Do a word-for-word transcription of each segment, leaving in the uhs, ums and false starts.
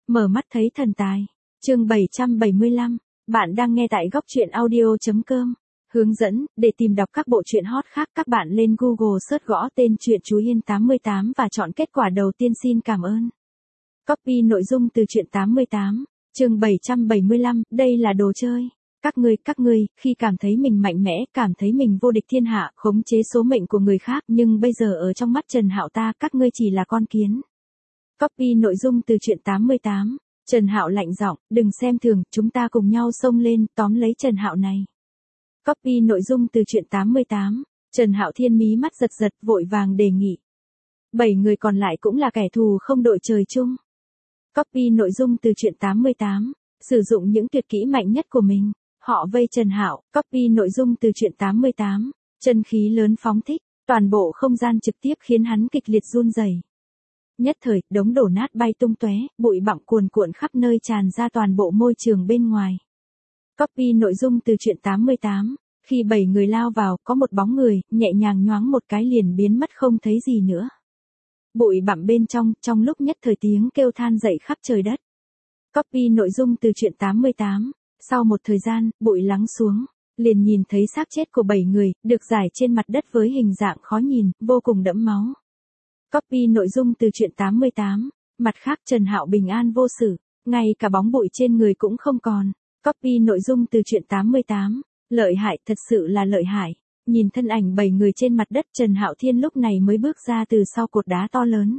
Mở mắt thấy thần tài. Chương bảy trăm bảy mươi lăm. Bạn đang nghe tại góc truyện audio chấm com. Hướng dẫn, để tìm đọc các bộ truyện hot khác các bạn lên Google search gõ tên truyện Chú Hiên tám mươi tám và chọn kết quả đầu tiên. Xin cảm ơn. Copy nội dung từ truyện tám mươi tám. Chương bảy trăm bảy mươi lăm, đây là đồ chơi. Các ngươi, các ngươi, khi cảm thấy mình mạnh mẽ, cảm thấy mình vô địch thiên hạ, khống chế số mệnh của người khác, nhưng bây giờ ở trong mắt Trần Hạo ta, các ngươi chỉ là con kiến. Copy nội dung từ truyện tám mươi tám. Trần Hạo lạnh giọng, đừng xem thường, chúng ta cùng nhau xông lên, tóm lấy Trần Hạo này. Copy nội dung từ truyện tám mươi tám. Trần Hạo Thiên mí mắt giật giật, vội vàng đề nghị. Bảy người còn lại cũng là kẻ thù không đội trời chung. Copy nội dung từ truyện tám mươi tám. Sử dụng những tuyệt kỹ mạnh nhất của mình, họ vây Trần Hạo. Copy nội dung từ truyện tám mươi tám. Chân khí lớn phóng thích, toàn bộ không gian trực tiếp khiến hắn kịch liệt run rẩy. Nhất thời, đống đổ nát bay tung tóe, bụi bặm cuồn cuộn khắp nơi tràn ra toàn bộ môi trường bên ngoài. Copy nội dung từ truyện tám mươi tám. Khi bảy người lao vào, có một bóng người, nhẹ nhàng nhoáng một cái liền biến mất không thấy gì nữa. Bụi bặm bên trong, trong lúc nhất thời tiếng kêu than dậy khắp trời đất. Copy nội dung từ truyện tám mươi tám. Sau một thời gian, bụi lắng xuống, liền nhìn thấy xác chết của bảy người, được rải trên mặt đất với hình dạng khó nhìn, vô cùng đẫm máu. Copy nội dung từ truyện tám mươi tám. Mặt khác Trần Hạo bình an vô sự, ngay cả bóng bụi trên người cũng không còn. Copy nội dung từ truyện tám mươi tám. Lợi hại, thật sự là lợi hại. Nhìn thân ảnh bảy người trên mặt đất, Trần Hạo Thiên lúc này mới bước ra từ sau cột đá to lớn.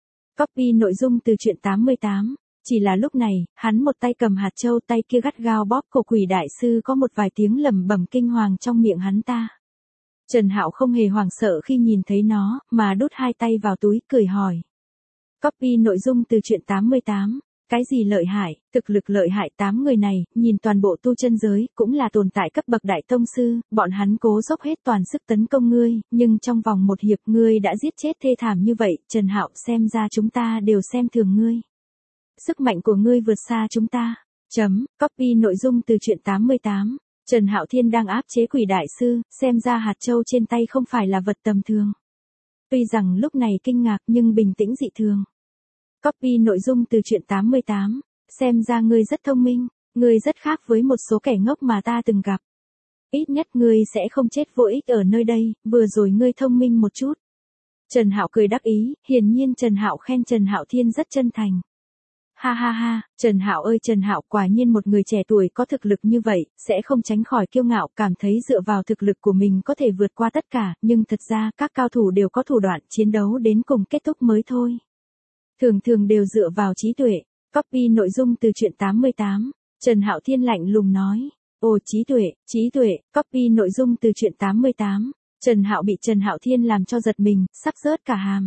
Copy nội dung từ truyện tám mươi tám. Chỉ là lúc này, hắn một tay cầm hạt châu, tay kia gắt gao bóp cổ Quỷ đại sư, có một vài tiếng lẩm bẩm kinh hoàng trong miệng hắn ta. Trần Hạo không hề hoảng sợ khi nhìn thấy nó, mà đút hai tay vào túi, cười hỏi. Copy nội dung từ truyện tám mươi tám. Cái gì lợi hại, thực lực lợi hại tám người này, nhìn toàn bộ tu chân giới, cũng là tồn tại cấp bậc đại tông sư, bọn hắn cố dốc hết toàn sức tấn công ngươi, nhưng trong vòng một hiệp ngươi đã giết chết thê thảm như vậy, Trần Hạo xem ra chúng ta đều xem thường ngươi. Sức mạnh của ngươi vượt xa chúng ta. Chấm, copy nội dung từ truyện tám mươi tám. Trần Hạo Thiên đang áp chế Quỷ đại sư, xem ra hạt châu trên tay không phải là vật tầm thường. Tuy rằng lúc này kinh ngạc nhưng bình tĩnh dị thường. Copy nội dung từ truyện tám mươi tám. Xem ra ngươi rất thông minh, ngươi rất khác với một số kẻ ngốc mà ta từng gặp. Ít nhất ngươi sẽ không chết vô ích ở nơi đây, vừa rồi ngươi thông minh một chút. Trần Hạo cười đắc ý, hiển nhiên Trần Hạo khen Trần Hạo Thiên rất chân thành. Ha ha ha, Trần Hạo ơi Trần Hạo, quả nhiên một người trẻ tuổi có thực lực như vậy, sẽ không tránh khỏi kiêu ngạo, cảm thấy dựa vào thực lực của mình có thể vượt qua tất cả, nhưng thật ra các cao thủ đều có thủ đoạn, chiến đấu đến cùng kết thúc mới thôi. Thường thường đều dựa vào trí tuệ. Copy nội dung từ truyện tám mươi tám. Trần Hạo Thiên lạnh lùng nói. Ồ trí tuệ, trí tuệ, copy nội dung từ truyện tám mươi tám. Trần Hạo bị Trần Hạo Thiên làm cho giật mình, sắp rớt cả hàm.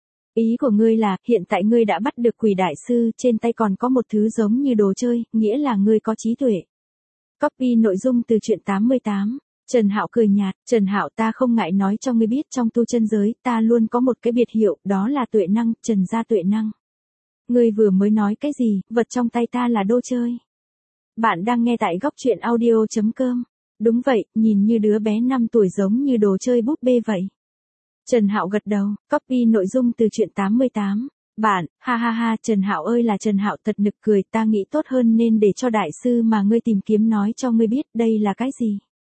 Ý của ngươi là, hiện tại ngươi đã bắt được Quỷ đại sư, trên tay còn có một thứ giống như đồ chơi, nghĩa là ngươi có trí tuệ. Copy nội dung từ truyện tám mươi tám. Trần Hạo cười nhạt, Trần Hạo ta không ngại nói cho ngươi biết trong tu chân giới, ta luôn có một cái biệt hiệu, đó là tuệ năng, Trần gia tuệ năng. Ngươi vừa mới nói cái gì, vật trong tay ta là đồ chơi. Bạn đang nghe tại góc truyện audio chấm com. Đúng vậy, nhìn như đứa bé năm tuổi giống như đồ chơi búp bê vậy. Trần Hạo gật đầu, copy nội dung từ truyện tám mươi tám. Bạn, ha ha ha, Trần Hạo ơi là Trần Hạo thật nực cười, ta nghĩ tốt hơn nên để cho đại sư mà ngươi tìm kiếm nói cho ngươi biết đây là cái gì.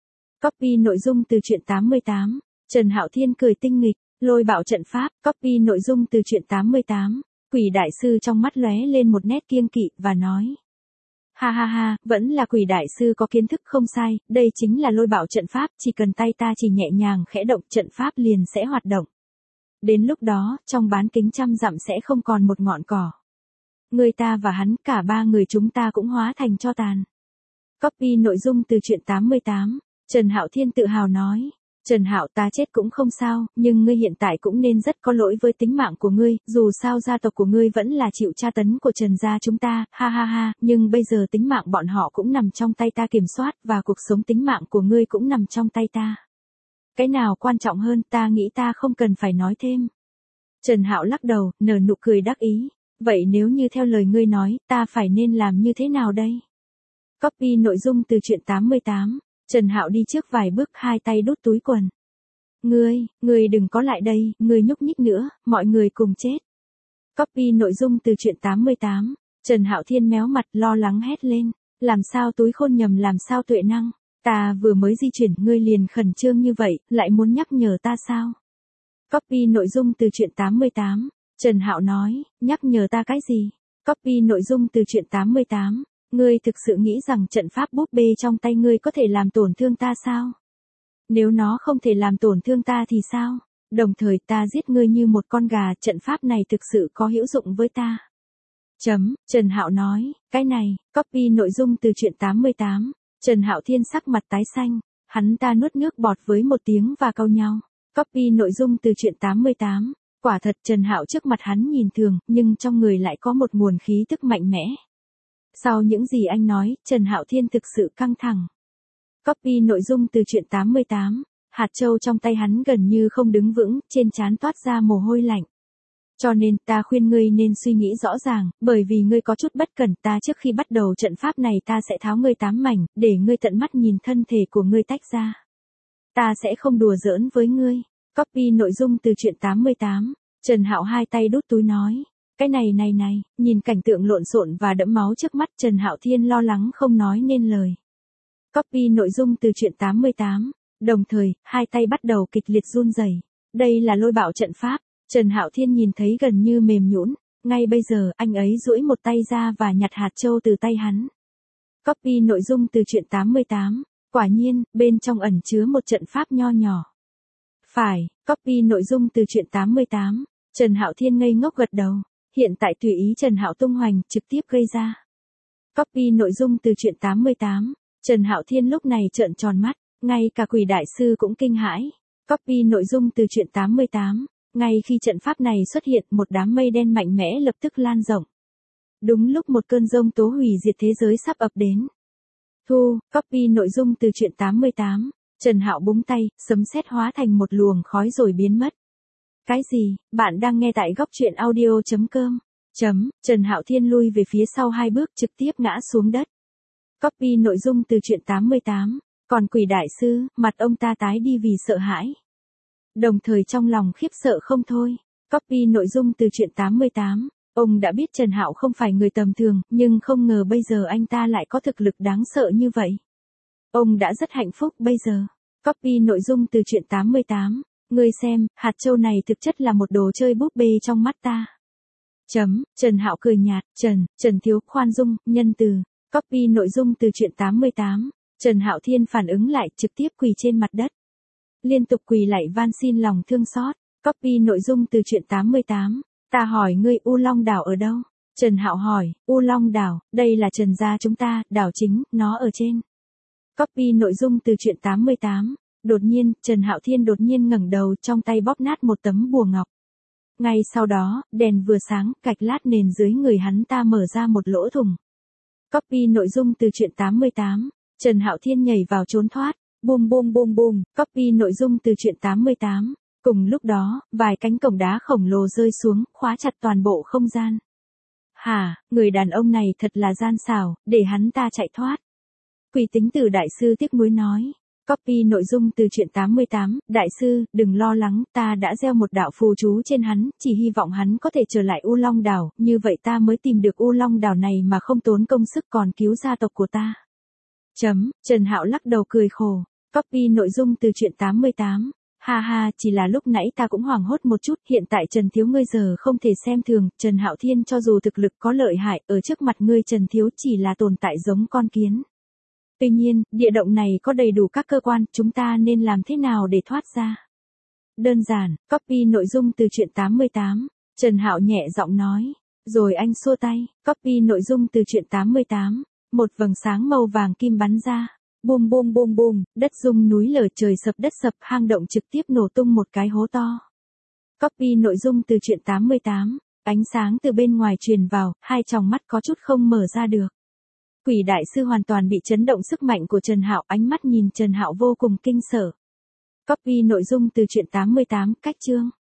Copy nội dung từ truyện tám mươi tám. Trần Hạo Thiên cười tinh nghịch, lôi bạo trận pháp. Copy nội dung từ truyện tám mươi tám. Quỷ đại sư trong mắt lóe lên một nét kiêng kỵ và nói. Ha ha ha, vẫn là Quỷ đại sư có kiến thức không sai, đây chính là lôi bạo trận pháp, chỉ cần tay ta chỉ nhẹ nhàng khẽ động trận pháp liền sẽ hoạt động. Đến lúc đó, trong bán kính trăm dặm sẽ không còn một ngọn cỏ. Người ta và hắn, cả ba người chúng ta cũng hóa thành tro tàn. Copy nội dung từ truyện tám mươi tám. Trần Hạo Thiên tự hào nói. Trần Hạo ta chết cũng không sao, nhưng ngươi hiện tại cũng nên rất có lỗi với tính mạng của ngươi, dù sao gia tộc của ngươi vẫn là chịu tra tấn của Trần gia chúng ta, ha ha ha, nhưng bây giờ tính mạng bọn họ cũng nằm trong tay ta kiểm soát, và cuộc sống tính mạng của ngươi cũng nằm trong tay ta. Cái nào quan trọng hơn, ta nghĩ ta không cần phải nói thêm. Trần Hạo lắc đầu, nở nụ cười đắc ý. Vậy nếu như theo lời ngươi nói, ta phải nên làm như thế nào đây? Copy nội dung từ truyện tám mươi tám. Trần Hạo đi trước vài bước, hai tay đút túi quần. Ngươi, ngươi đừng có lại đây, ngươi nhúc nhích nữa, mọi người cùng chết. Copy nội dung từ truyện tám mươi tám. Trần Hạo Thiên méo mặt lo lắng hét lên, làm sao túi khôn nhầm làm sao tuệ năng, ta vừa mới di chuyển ngươi liền khẩn trương như vậy, lại muốn nhắc nhở ta sao? Copy nội dung từ truyện tám mươi tám, Trần Hạo nói, nhắc nhở ta cái gì? Copy nội dung từ truyện tám mươi tám, ngươi thực sự nghĩ rằng trận pháp búp bê trong tay ngươi có thể làm tổn thương ta sao? Nếu nó không thể làm tổn thương ta thì sao? Đồng thời ta giết ngươi như một con gà, trận pháp này thực sự có hữu dụng với ta. Chấm, Trần Hạo nói, cái này, copy nội dung từ truyện tám mươi tám, Trần Hạo Thiên sắc mặt tái xanh, hắn ta nuốt nước bọt với một tiếng và cau nhau. Copy nội dung từ truyện tám mươi tám, quả thật Trần Hạo trước mặt hắn nhìn thường, nhưng trong người lại có một nguồn khí tức mạnh mẽ. Sau những gì anh nói, Trần Hạo Thiên thực sự căng thẳng. Copy nội dung từ truyện tám mươi tám, hạt châu trong tay hắn gần như không đứng vững, trên trán toát ra mồ hôi lạnh. Cho nên ta khuyên ngươi nên suy nghĩ rõ ràng, bởi vì ngươi có chút bất cẩn, ta trước khi bắt đầu trận pháp này ta sẽ tháo ngươi tám mảnh, để ngươi tận mắt nhìn thân thể của ngươi tách ra. Ta sẽ không đùa giỡn với ngươi. Copy nội dung từ truyện tám mươi tám, Trần Hạo hai tay đút túi nói, cái này này này, nhìn cảnh tượng lộn xộn và đẫm máu trước mắt, Trần Hạo Thiên lo lắng không nói nên lời. Copy nội dung từ truyện tám mươi tám, đồng thời, hai tay bắt đầu kịch liệt run rẩy. Đây là lôi bạo trận pháp, Trần Hạo Thiên nhìn thấy gần như mềm nhũn, ngay bây giờ anh ấy duỗi một tay ra và nhặt hạt châu từ tay hắn. Copy nội dung từ truyện tám mươi tám, quả nhiên, bên trong ẩn chứa một trận pháp nho nhỏ. Phải, copy nội dung từ truyện tám mươi tám, Trần Hạo Thiên ngây ngốc gật đầu, hiện tại tùy ý Trần Hạo tung hoành trực tiếp gây ra. Copy nội dung từ truyện tám mươi tám, Trần Hạo Thiên lúc này trợn tròn mắt, ngay cả Quỷ đại sư cũng kinh hãi. Copy nội dung từ truyện tám mươi tám, ngay khi trận pháp này xuất hiện, một đám mây đen mạnh mẽ lập tức lan rộng. Đúng lúc một cơn giông tố hủy diệt thế giới sắp ập đến. Thu, copy nội dung từ truyện tám mươi tám, Trần Hạo búng tay, sấm sét hóa thành một luồng khói rồi biến mất. Cái gì? Bạn đang nghe tại góc truyện audio chấm com. Chấm, Trần Hạo Thiên lui về phía sau hai bước trực tiếp ngã xuống đất. Copy nội dung từ truyện tám mươi tám, còn Quỷ đại sư, mặt ông ta tái đi vì sợ hãi. Đồng thời trong lòng khiếp sợ không thôi. Copy nội dung từ truyện tám mươi tám, ông đã biết Trần Hạo không phải người tầm thường, nhưng không ngờ bây giờ anh ta lại có thực lực đáng sợ như vậy. Ông đã rất hạnh phúc bây giờ. Copy nội dung từ truyện tám mươi tám, ngươi xem, hạt châu này thực chất là một đồ chơi búp bê trong mắt ta. Chấm, Trần Hạo cười nhạt, Trần, Trần thiếu, khoan dung, nhân từ. Copy nội dung từ truyện tám mươi tám, Trần Hạo Thiên phản ứng lại, trực tiếp quỳ trên mặt đất. Liên tục quỳ lạy van xin lòng thương xót. Copy nội dung từ truyện tám mươi tám, ta hỏi ngươi U Long đảo ở đâu? Trần Hạo hỏi, U Long đảo, đây là Trần gia chúng ta, đảo chính, nó ở trên. Copy nội dung từ truyện tám mươi tám, đột nhiên, Trần Hạo Thiên đột nhiên ngẩng đầu, trong tay bóp nát một tấm bùa ngọc. Ngay sau đó, đèn vừa sáng, gạch lát nền dưới người hắn ta mở ra một lỗ thủng. Copy nội dung từ truyện tám mươi tám, Trần Hạo Thiên nhảy vào trốn thoát, bùm bùm bùm bùm, copy nội dung từ truyện tám mươi tám. Cùng lúc đó, vài cánh cổng đá khổng lồ rơi xuống, khóa chặt toàn bộ không gian. Hả, người đàn ông này thật là gian xảo, để hắn ta chạy thoát. Quỷ tính tử đại sư tiếc nuối nói. Copy nội dung từ truyện tám mươi tám, đại sư, đừng lo lắng, ta đã gieo một đạo phù chú trên hắn, chỉ hy vọng hắn có thể trở lại U Long đảo, như vậy ta mới tìm được U Long đảo này mà không tốn công sức còn cứu gia tộc của ta. Chấm, Trần Hạo lắc đầu cười khổ. Copy nội dung từ truyện tám mươi tám. Ha ha, chỉ là lúc nãy ta cũng hoảng hốt một chút, hiện tại Trần thiếu ngươi giờ không thể xem thường, Trần Hạo Thiên cho dù thực lực có lợi hại, ở trước mặt ngươi Trần thiếu chỉ là tồn tại giống con kiến. Tuy nhiên, địa động này có đầy đủ các cơ quan, chúng ta nên làm thế nào để thoát ra? Đơn giản, copy nội dung từ truyện tám mươi tám, Trần Hạo nhẹ giọng nói, rồi anh xua tay, copy nội dung từ truyện tám mươi tám, một vầng sáng màu vàng kim bắn ra. Bùm bùm bùm bùm, đất rung núi lở trời sập đất sập, hang động trực tiếp nổ tung một cái hố to. Copy nội dung từ truyện tám mươi tám, ánh sáng từ bên ngoài truyền vào, hai tròng mắt có chút không mở ra được. Quỷ đại sư hoàn toàn bị chấn động sức mạnh của Trần Hạo, ánh mắt nhìn Trần Hạo vô cùng kinh sợ. Copy nội dung từ truyện tám mươi tám, cách chương.